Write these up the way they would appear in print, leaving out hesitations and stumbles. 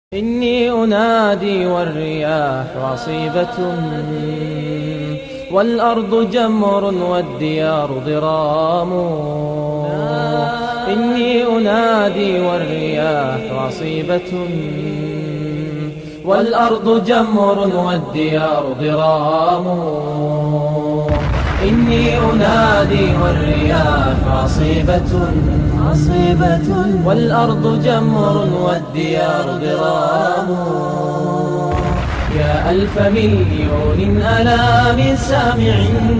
إني أنادي والرياح عصيبة والأرض جمر والديار ضرام. إني أنادي والرياح عصيبة والأرض جمر والديار ضرام. إني أنادي والرياح عصيبة والأرض جمر والديار ضرام. يا ألف مليون ألا من سامع،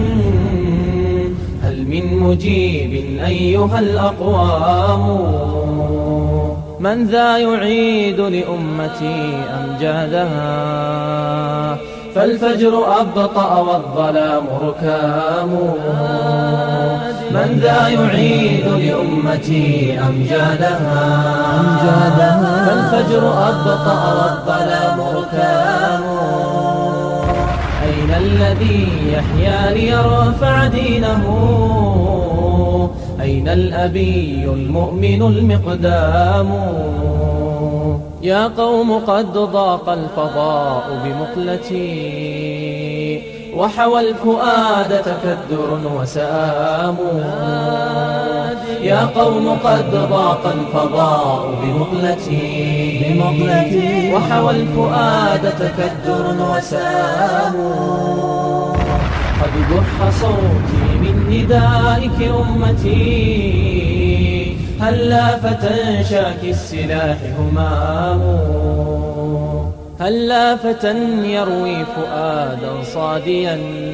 هل من مجيب أيها الأقوام؟ من ذا يعيد لأمتي أمجادها؟ فالفجر أبطأ والظلام ركام. من ذا يعيد لأمتي أمجادها؟ فالفجر أبطأ والظلام ركام. أين الذي يحيا ليرفع دينه؟ أين الأبي المؤمن المقدام؟ يا قوم قد ضاق الفضاء بمقلتي، وحوى الفؤاد تكدر وسآم. يا قوم قد ضاق الفضاء بمقلتي، وحوى الفؤاد تكدر وسآم. قد بح صوتي من ندائك أمتي، هلا فتى شاكي السلاح همام. هلا فتى يروي فؤادا صاديا،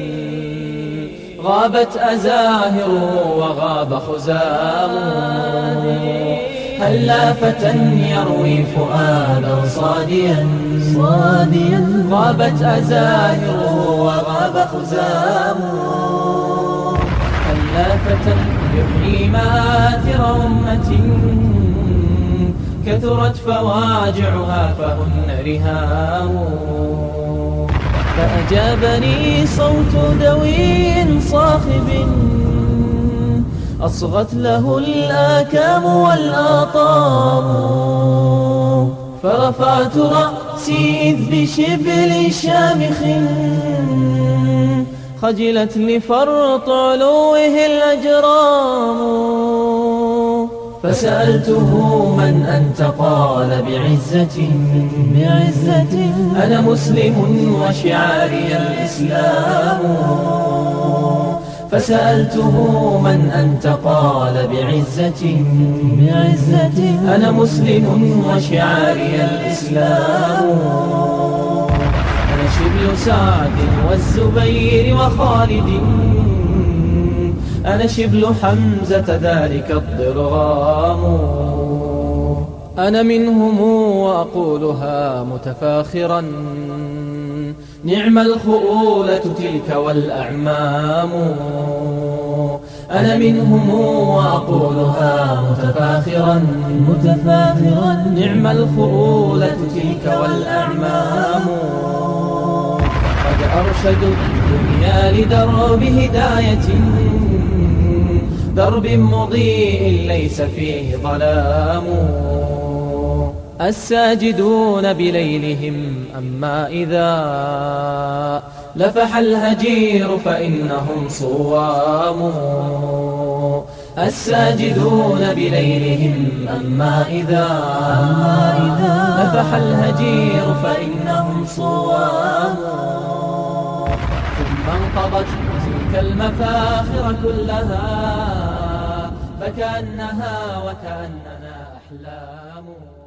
غابت أزاهره وغاب خزام. هلا فتى يروي فؤادا صاديا، غابت أزاهره وغاب خزام. هلا فتى يحيي مآثر أمة، كثرت فواجعها فهن رهام. فأجابني صوت دوي صاخب، أصغت له الآكام والآطام. فرفعت رأسي إذ بشبل شامخ، خجلت لفرط علوه الأجرام. فسألته من أنت؟ قال بعزة أنا مسلم وشعاري الإسلام. فسألته من أنت؟ قال بعزة أنا مسلم وشعاري الإسلام. أنا شبل سعد والزبير وخالد، أنا شبل حمزة ذلك الضرغام. أنا منهم وأقولها متفاخرا، نعم الخؤولة تلك والأعمام. أنا منهم وأقولها متفاخرا، نعم الخؤولة تلك والأعمام. قد أرشدوا الدنيا لدرب هداية، درب مضيء ليس فيه ظلام. الساجدون بليلهم أما إذا لفح الهجير فإنهم صوام. الساجدون بليلهم أما إذا لفح الهجير فإنهم صوام. ثم انقضت تلك المفاخر كلها، فكأنها وكأننا أحلام.